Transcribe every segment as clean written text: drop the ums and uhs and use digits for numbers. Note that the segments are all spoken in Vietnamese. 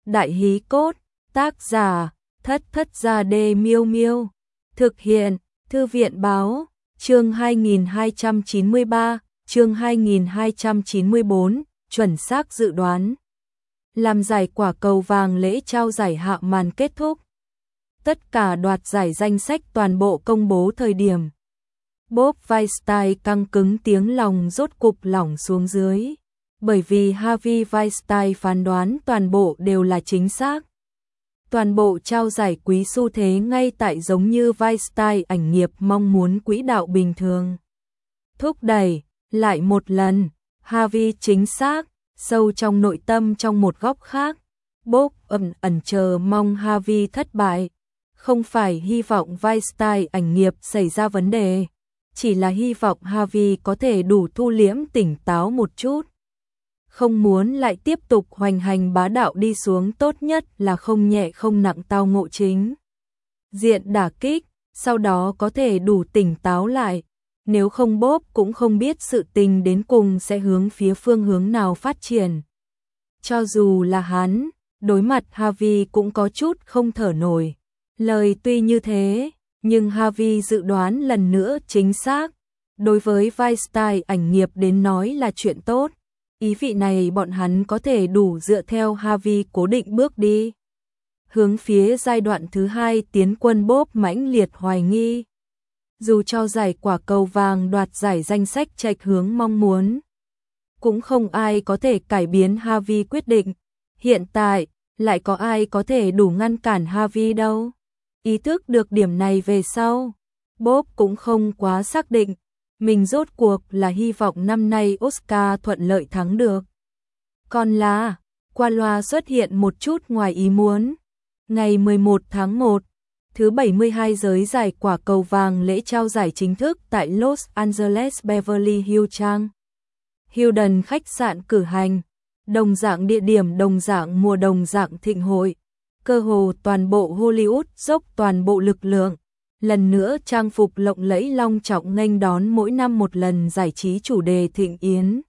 Đại hí cốt, tác giả, Thất Thất Gia Đê Miêu Miêu. Thực hiện, Thư viện báo, chương 2293, chương 2294, chuẩn xác dự đoán. Làm giải quả cầu vàng lễ trao giải hạ màn kết thúc. Tất cả đoạt giải danh sách toàn bộ công bố thời điểm. Bob Weinstein căng cứng tiếng lòng rốt cục lỏng xuống dưới. Bởi vì Harvey Weinstein phán đoán toàn bộ đều là chính xác. Toàn bộ trao giải quý xu thế ngay tại giống như Weinstein ảnh nghiệp mong muốn quỹ đạo bình thường. Thúc đẩy, lại một lần, Harvey chính xác, sâu trong nội tâm trong một góc khác. Bob ẩn chờ mong Harvey thất bại. Không phải hy vọng Weinstein ảnh nghiệp xảy ra vấn đề, chỉ là hy vọng Harvey có thể đủ thu liễm tỉnh táo một chút. Không muốn lại tiếp tục hoành hành bá đạo đi xuống, tốt nhất là không nhẹ không nặng tao ngộ chính diện đả kích, sau đó có thể đủ tỉnh táo lại. Nếu không Bob cũng không biết sự tình đến cùng sẽ hướng phía phương hướng nào phát triển. Cho dù là hắn, đối mặt Harvey cũng có chút không thở nổi. Lời tuy như thế, nhưng Harvey dự đoán lần nữa chính xác. Đối với Weinstein ảnh nghiệp đến nói là chuyện tốt. Ý vị này bọn hắn có thể đủ dựa theo Harvey cố định bước đi. Hướng phía giai đoạn thứ hai tiến quân. Bob mãnh liệt hoài nghi. Dù cho giải quả cầu vàng đoạt giải danh sách chệch hướng mong muốn, cũng không ai có thể cải biến Harvey quyết định. Hiện tại, lại có ai có thể đủ ngăn cản Harvey đâu. Ý thức được điểm này về sau, Bob cũng không quá xác định. Mình rốt cuộc là hy vọng năm nay Oscar thuận lợi thắng được. Còn là, qua loa xuất hiện một chút ngoài ý muốn. Ngày 11 tháng 1, thứ 72 giới giải quả cầu vàng lễ trao giải chính thức tại Los Angeles Beverly Hills trang Hilton khách sạn cử hành. Đồng dạng địa điểm, đồng dạng mùa, đồng dạng thịnh hội. Cơ hồ toàn bộ Hollywood dốc toàn bộ lực lượng. Lần nữa trang phục lộng lẫy long trọng nghênh đón mỗi năm một lần giải trí chủ đề thịnh yến.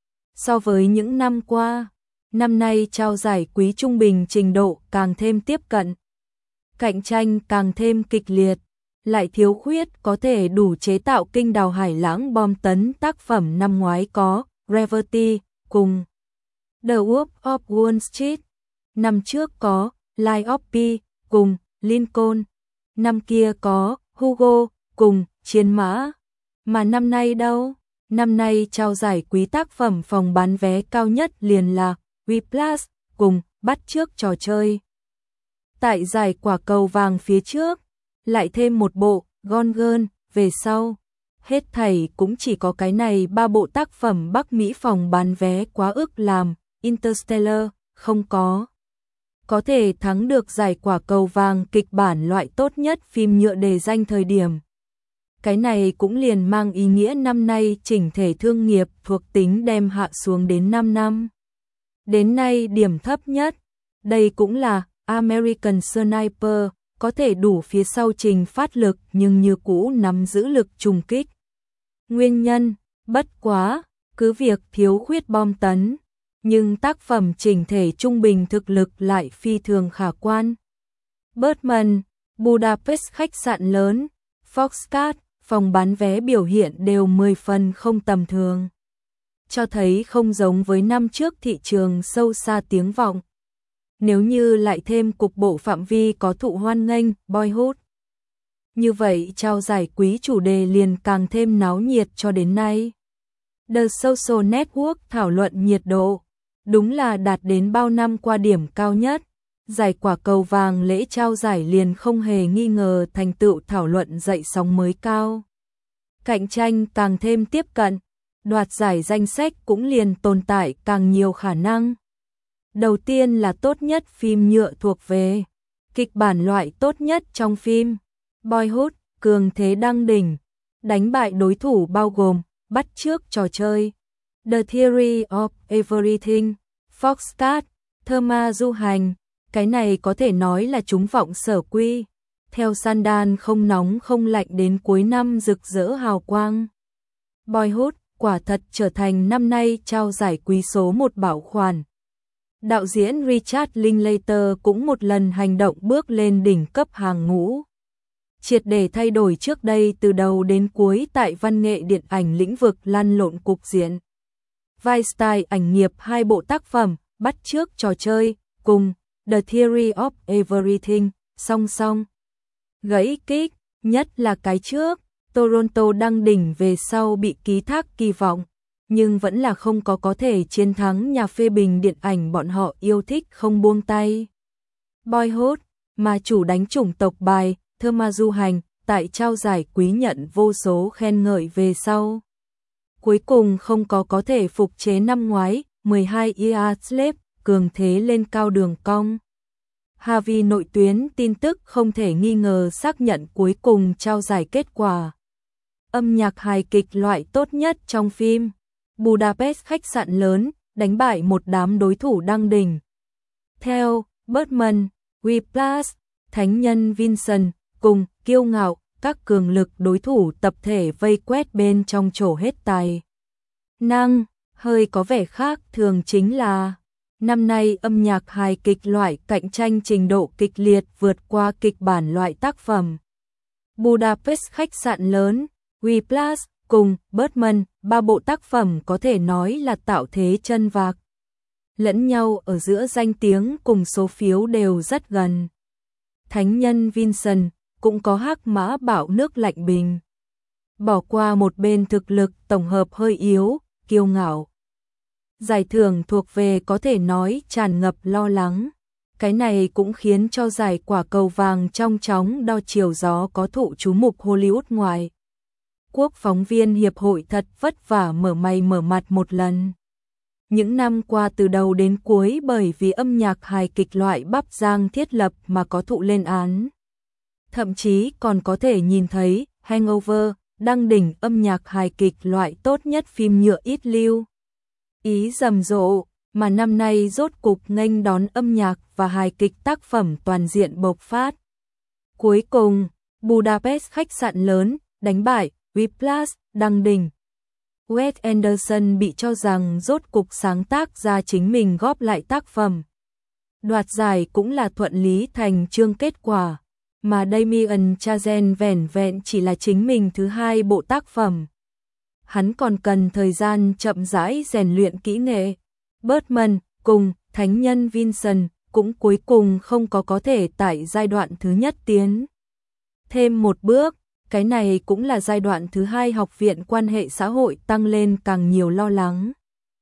So với những năm qua, năm nay trao giải quý trung bình trình độ càng thêm tiếp cận. Cạnh tranh càng thêm kịch liệt, lại thiếu khuyết có thể đủ chế tạo kinh đào hải lãng bom tấn. Tác phẩm năm ngoái có Gravity cùng The Wolf of Wall Street, năm trước có Lies of P cùng Lincoln, năm kia có Hugo cùng Chiến Mã. Mà năm nay đâu? Năm nay trao giải quý tác phẩm phòng bán vé cao nhất liền là Whiplash cùng Bắt chước trò chơi. Tại giải quả cầu vàng phía trước, lại thêm một bộ Gone Girl. Về sau, hết thảy cũng chỉ có cái này ba bộ tác phẩm Bắc Mỹ phòng bán vé quá ức làm. Interstellar không có thể thắng được giải quả cầu vàng kịch bản loại tốt nhất phim nhựa đề danh thời điểm. Cái này cũng liền mang ý nghĩa năm nay chỉnh thể thương nghiệp thuộc tính đem hạ xuống đến 5 năm. Đến nay điểm thấp nhất, đây cũng là American Sniper, có thể đủ phía sau trình phát lực nhưng như cũ nắm giữ lực trùng kích. Nguyên nhân, bất quá, cứ việc thiếu khuyết bom tấn, nhưng tác phẩm chỉnh thể trung bình thực lực lại phi thường khả quan. Birdman, Budapest khách sạn lớn, Foxcat, phòng bán vé biểu hiện đều 10 phần không tầm thường. Cho thấy không giống với năm trước thị trường sâu xa tiếng vọng. Nếu như lại thêm cục bộ phạm vi có thụ hoan nghênh, Boyhood. Như vậy trao giải quý chủ đề liền càng thêm náo nhiệt cho đến nay. The Social Network thảo luận nhiệt độ, đúng là đạt đến bao năm qua điểm cao nhất. Giải quả cầu vàng lễ trao giải liền không hề nghi ngờ thành tựu thảo luận dậy sóng mới cao. Cạnh tranh càng thêm tiếp cận, đoạt giải danh sách cũng liền tồn tại càng nhiều khả năng. Đầu tiên là tốt nhất phim nhựa thuộc về kịch bản loại tốt nhất trong phim. Boyhood, cường thế đăng đỉnh, đánh bại đối thủ bao gồm Bắt chước trò chơi, The Theory of Everything, Foxcat, Thơ ma du hành. Cái này có thể nói là trúng vọng sở quy. Theo Sundance không nóng không lạnh đến cuối năm rực rỡ hào quang. Boyhood quả thật trở thành năm nay trao giải quý số 1 bảo khoản. Đạo diễn Richard Linklater cũng một lần hành động bước lên đỉnh cấp hàng ngũ. Triệt để thay đổi trước đây từ đầu đến cuối tại văn nghệ điện ảnh lĩnh vực lăn lộn cục diện. Vai style ảnh nghiệp hai bộ tác phẩm, bắt chước trò chơi, cùng The Theory of Everything, song song. Gãy kích, nhất là cái trước, Toronto đăng đỉnh về sau bị ký thác kỳ vọng, nhưng vẫn là không có thể chiến thắng nhà phê bình điện ảnh bọn họ yêu thích không buông tay. Boyhood, mà chủ đánh chủng tộc bài, Thơ ma du hành, tại trao giải quý nhận vô số khen ngợi về sau. Cuối cùng không có thể phục chế năm ngoái, 12 Years Slave, cường thế lên cao đường cong. Harvey nội tuyến tin tức không thể nghi ngờ xác nhận cuối cùng trao giải kết quả. Âm nhạc hài kịch loại tốt nhất trong phim. Budapest khách sạn lớn, đánh bại một đám đối thủ đăng đỉnh. Theo Birdman, Whiplash, Thánh nhân Vincent, cùng Kiêu ngạo, các cường lực đối thủ tập thể vây quét bên trong trổ hết tài năng. Hơi có vẻ khác thường chính là năm nay âm nhạc hài kịch loại cạnh tranh trình độ kịch liệt vượt qua kịch bản loại tác phẩm. Budapest khách sạn lớn, Whiplash, cùng Birdman, ba bộ tác phẩm có thể nói là tạo thế chân vạc. Lẫn nhau ở giữa danh tiếng cùng số phiếu đều rất gần. Thánh nhân Vincent cũng có hắc mã bảo nước lạnh bình. Bỏ qua một bên thực lực tổng hợp hơi yếu, kiêu ngạo. Giải thưởng thuộc về có thể nói tràn ngập lo lắng. Cái này cũng khiến cho giải quả cầu vàng trong chóng đo chiều gió có thụ chú mục Hollywood ngoài. Quốc phóng viên hiệp hội thật vất vả mở mày mở mặt một lần. Những năm qua từ đầu đến cuối bởi vì âm nhạc hài kịch loại bắp giang thiết lập mà có thụ lên án. Thậm chí còn có thể nhìn thấy Hangover đăng đỉnh âm nhạc hài kịch loại tốt nhất phim nhựa ít lưu. Ý rầm rộ, mà năm nay rốt cục nghênh đón âm nhạc và hài kịch tác phẩm toàn diện bộc phát. Cuối cùng, Budapest khách sạn lớn, đánh bại Whiplash, đăng đỉnh. Wes Anderson bị cho rằng rốt cục sáng tác ra chính mình góp lại tác phẩm. Đoạt giải cũng là thuận lý thành chương kết quả, mà Damien Chazelle vẻn vẹn chỉ là chính mình thứ hai bộ tác phẩm. Hắn còn cần thời gian chậm rãi rèn luyện kỹ nghệ. Birdman cùng Thánh nhân Vincent cũng cuối cùng không có thể tại giai đoạn thứ nhất tiến thêm một bước. Cái này cũng là giai đoạn thứ hai học viện quan hệ xã hội tăng lên càng nhiều lo lắng.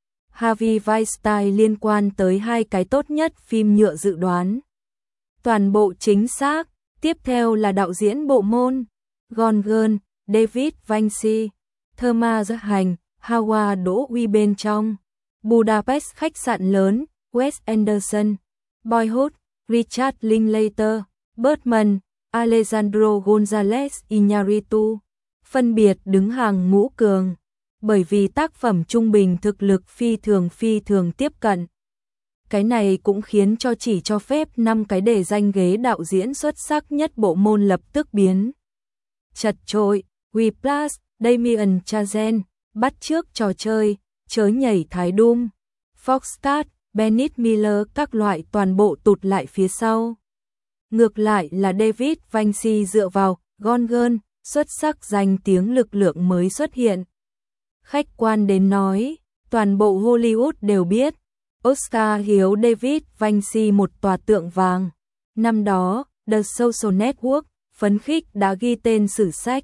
Harvey Weinstein liên quan tới hai cái tốt nhất phim nhựa dự đoán. Toàn bộ chính xác, tiếp theo là đạo diễn bộ môn, Gone Girl, David Vinci, Thơ ma du hành, Howard Đỗ Uy bên trong, Budapest khách sạn lớn, Wes Anderson, Boyhood, Richard Linklater, Birdman, Alejandro González Iñárritu, phân biệt đứng hàng ngũ cường, bởi vì tác phẩm trung bình thực lực phi thường tiếp cận. Cái này cũng khiến cho chỉ cho phép 5 cái để danh ghế đạo diễn xuất sắc nhất bộ môn lập tức biến chật trội. Whiplash, Damien Chazelle, bắt chước trò chơi, chớ nhảy thái đum, Foxcat, Bennett Miller các loại toàn bộ tụt lại phía sau. Ngược lại là David Vinci dựa vào Gone Girl, xuất sắc danh tiếng lực lượng mới xuất hiện. Khách quan đến nói, toàn bộ Hollywood đều biết, Oscar hiếu David Vinci một tòa tượng vàng. Năm đó, The Social Network, phấn khích đã ghi tên sử sách.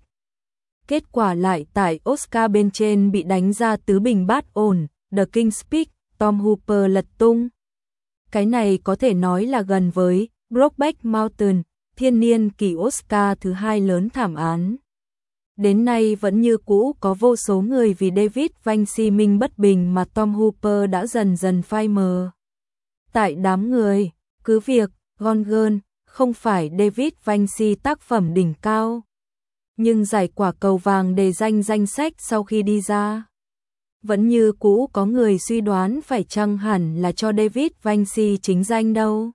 Kết quả lại tại Oscar bên trên bị đánh ra tứ bình bát ổn, The King's Speech, Tom Hooper lật tung. Cái này có thể nói là gần với Brokeback Mountain, thiên niên kỳ Oscar thứ hai lớn thảm án. Đến nay vẫn như cũ có vô số người vì David Vinci minh bất bình mà Tom Hooper đã dần dần phai mờ. Tại đám người, cứ việc Gone Girl không phải David Vinci tác phẩm đỉnh cao, nhưng giải quả cầu vàng đề danh sách sau khi đi ra, vẫn như cũ có người suy đoán phải chăng hẳn là cho David Vinci chính danh đâu.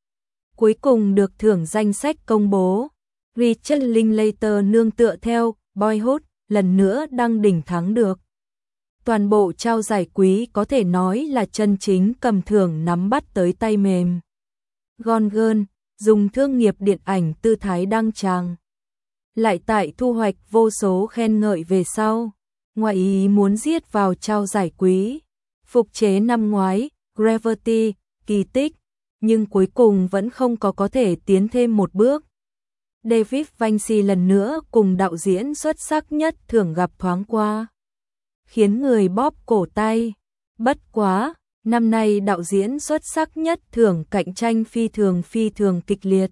Cuối cùng được thưởng danh sách công bố, Richard Linklater nương tựa theo Boyhood lần nữa đăng đỉnh thắng được Toàn bộ trao giải quý có thể nói là chân chính cầm thưởng nắm bắt tới tay mềm. Gone Girl, dùng thương nghiệp điện ảnh tư thái đăng tràng. Lại tại thu hoạch vô số khen ngợi về sau. Ngoài ý muốn giết vào trao giải quý. Phục chế năm ngoái, Gravity, kỳ tích, nhưng cuối cùng vẫn không có thể tiến thêm một bước. David Vinci lần nữa cùng đạo diễn xuất sắc nhất thưởng gặp thoáng qua, khiến người bóp cổ tay. Bất quá, năm nay đạo diễn xuất sắc nhất thưởng cạnh tranh phi thường kịch liệt.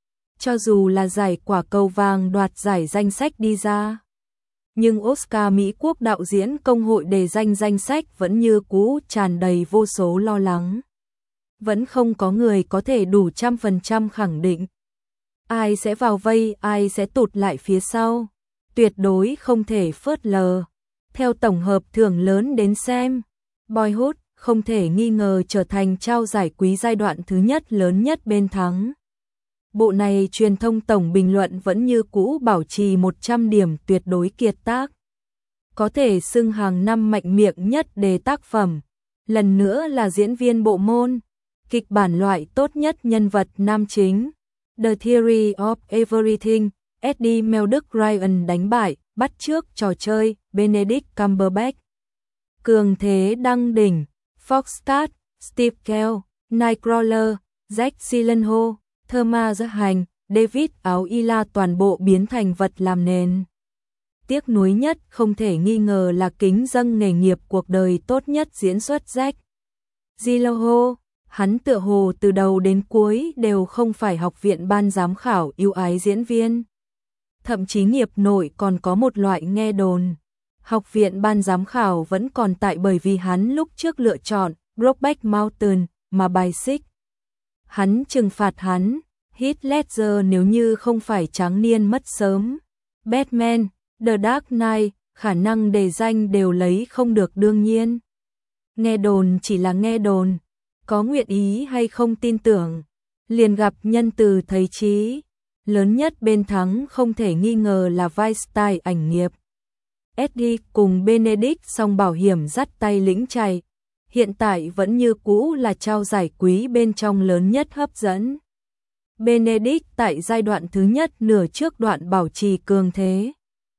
Cho dù là giải Quả Cầu Vàng đoạt giải danh sách đi ra, nhưng Oscar Mỹ Quốc đạo diễn công hội đề danh sách vẫn như cũ tràn đầy vô số lo lắng. Vẫn không có người có thể đủ 100% khẳng định ai sẽ vào vây, ai sẽ tụt lại phía sau. Tuyệt đối không thể phớt lờ. Theo tổng hợp thưởng lớn đến xem, Boyhood không thể nghi ngờ trở thành trao giải quý giai đoạn thứ nhất lớn nhất bên thắng. Bộ này truyền thông tổng bình luận vẫn như cũ bảo trì 100 điểm tuyệt đối kiệt tác. Có thể xưng hàng năm mạnh miệng nhất đề tác phẩm. Lần nữa là diễn viên bộ môn, kịch bản loại tốt nhất nhân vật nam chính. The Theory of Everything, Eddie Murdoch Ryan đánh bại, bắt chước trò chơi, Benedict Cumberbatch. Cường thế đăng đỉnh, Foxcat, Steve Carell, Nightcrawler, Jake Gyllenhaal, Thomas Hành, David Aoila toàn bộ biến thành vật làm nền. Tiếc nuối nhất không thể nghi ngờ là kính dâng nghề nghiệp cuộc đời tốt nhất diễn xuất Jake Gyllenhaal. Hắn tựa hồ từ đầu đến cuối đều không phải học viện ban giám khảo ưu ái diễn viên. Thậm chí nghiệp nội còn có một loại nghe đồn. Học viện ban giám khảo vẫn còn tại bởi vì hắn lúc trước lựa chọn Brokeback Mountain mà bài xích. Hắn trừng phạt hắn, Heath Ledger nếu như không phải tráng niên mất sớm. Batman, The Dark Knight, khả năng đề danh đều lấy không được đương nhiên. Nghe đồn chỉ là nghe đồn. Có nguyện ý hay không tin tưởng, liền gặp nhân từ thấy trí. Lớn nhất bên thắng không thể nghi ngờ là vai style ảnh nghiệp. Eddie cùng Benedict song bảo hiểm dắt tay lĩnh chạy. Hiện tại vẫn như cũ là trao giải quý bên trong lớn nhất hấp dẫn. Benedict tại giai đoạn thứ nhất nửa trước đoạn bảo trì cường thế.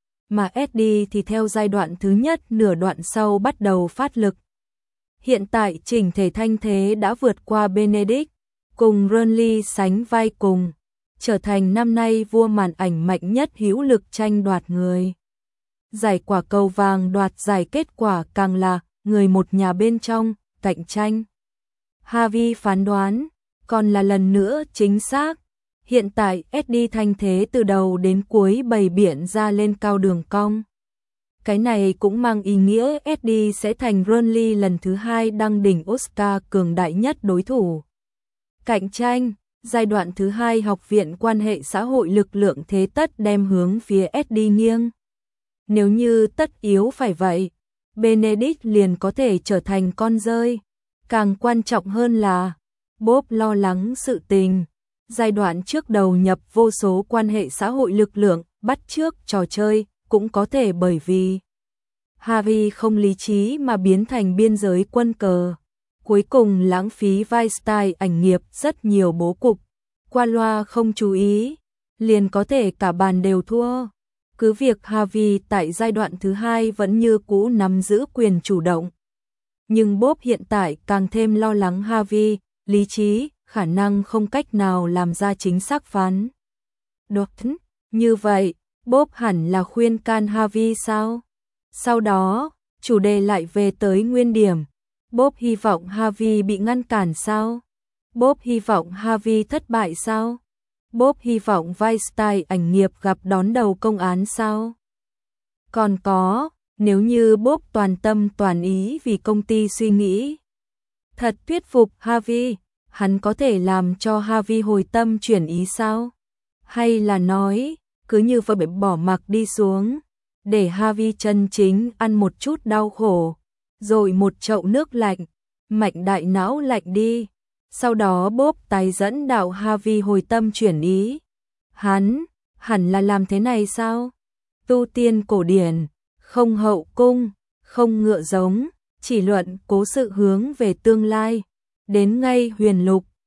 Mà Eddie thì theo giai đoạn thứ nhất nửa đoạn sau bắt đầu phát lực. Hiện tại chỉnh thể thanh thế đã vượt qua Benedict, cùng Ronly sánh vai cùng, trở thành năm nay vua màn ảnh mạnh nhất hữu lực tranh đoạt người. Giải Quả Cầu Vàng đoạt giải kết quả càng là người một nhà bên trong, cạnh tranh. Harvey phán đoán, còn là lần nữa chính xác. Hiện tại Eddie thanh thế từ đầu đến cuối bày biện ra lên cao đường cong. Cái này cũng mang ý nghĩa Eddie sẽ thành Ronly lần thứ hai đăng đỉnh Oscar cường đại nhất đối thủ. Cạnh tranh, giai đoạn thứ hai học viện quan hệ xã hội lực lượng thế tất đem hướng phía Eddie nghiêng. Nếu như tất yếu phải vậy, Benedict liền có thể trở thành con rơi. Càng quan trọng hơn là, Bob lo lắng sự tình. Giai đoạn trước đầu nhập vô số quan hệ xã hội lực lượng, bắt chước trò chơi, cũng có thể bởi vì Harvey không lý trí mà biến thành biên giới quân cờ. Cuối cùng lãng phí vai style ảnh nghiệp rất nhiều bố cục. Qua loa không chú ý, liền có thể cả bàn đều thua. Cứ việc Harvey tại giai đoạn thứ hai vẫn như cũ nắm giữ quyền chủ động. Nhưng Bob hiện tại càng thêm lo lắng Harvey, lý trí, khả năng không cách nào làm ra chính xác phán đoán. Như vậy, Bob hẳn là khuyên can Harvey sao? Sau đó, chủ đề lại về tới nguyên điểm. Bob hy vọng Harvey bị ngăn cản sao? Bob hy vọng Harvey thất bại sao? Bob hy vọng Weinstein ảnh nghiệp gặp đón đầu công án sao? Còn có, nếu như Bob toàn tâm toàn ý vì công ty suy nghĩ, thật thuyết phục Harvey, hắn có thể làm cho Harvey hồi tâm chuyển ý sao? Hay là nói, cứ như vậy bỏ mặc đi xuống, để Harvey chân chính ăn một chút đau khổ, rồi một chậu nước lạnh, mạnh đại não lạnh đi. Sau đó Bob tái dẫn đạo Harvey hồi tâm chuyển ý. Hắn, hẳn là làm thế này sao? Tu tiên cổ điển, không hậu cung, không ngựa giống, chỉ luận cố sự hướng về tương lai. Đến ngay Huyền Lục,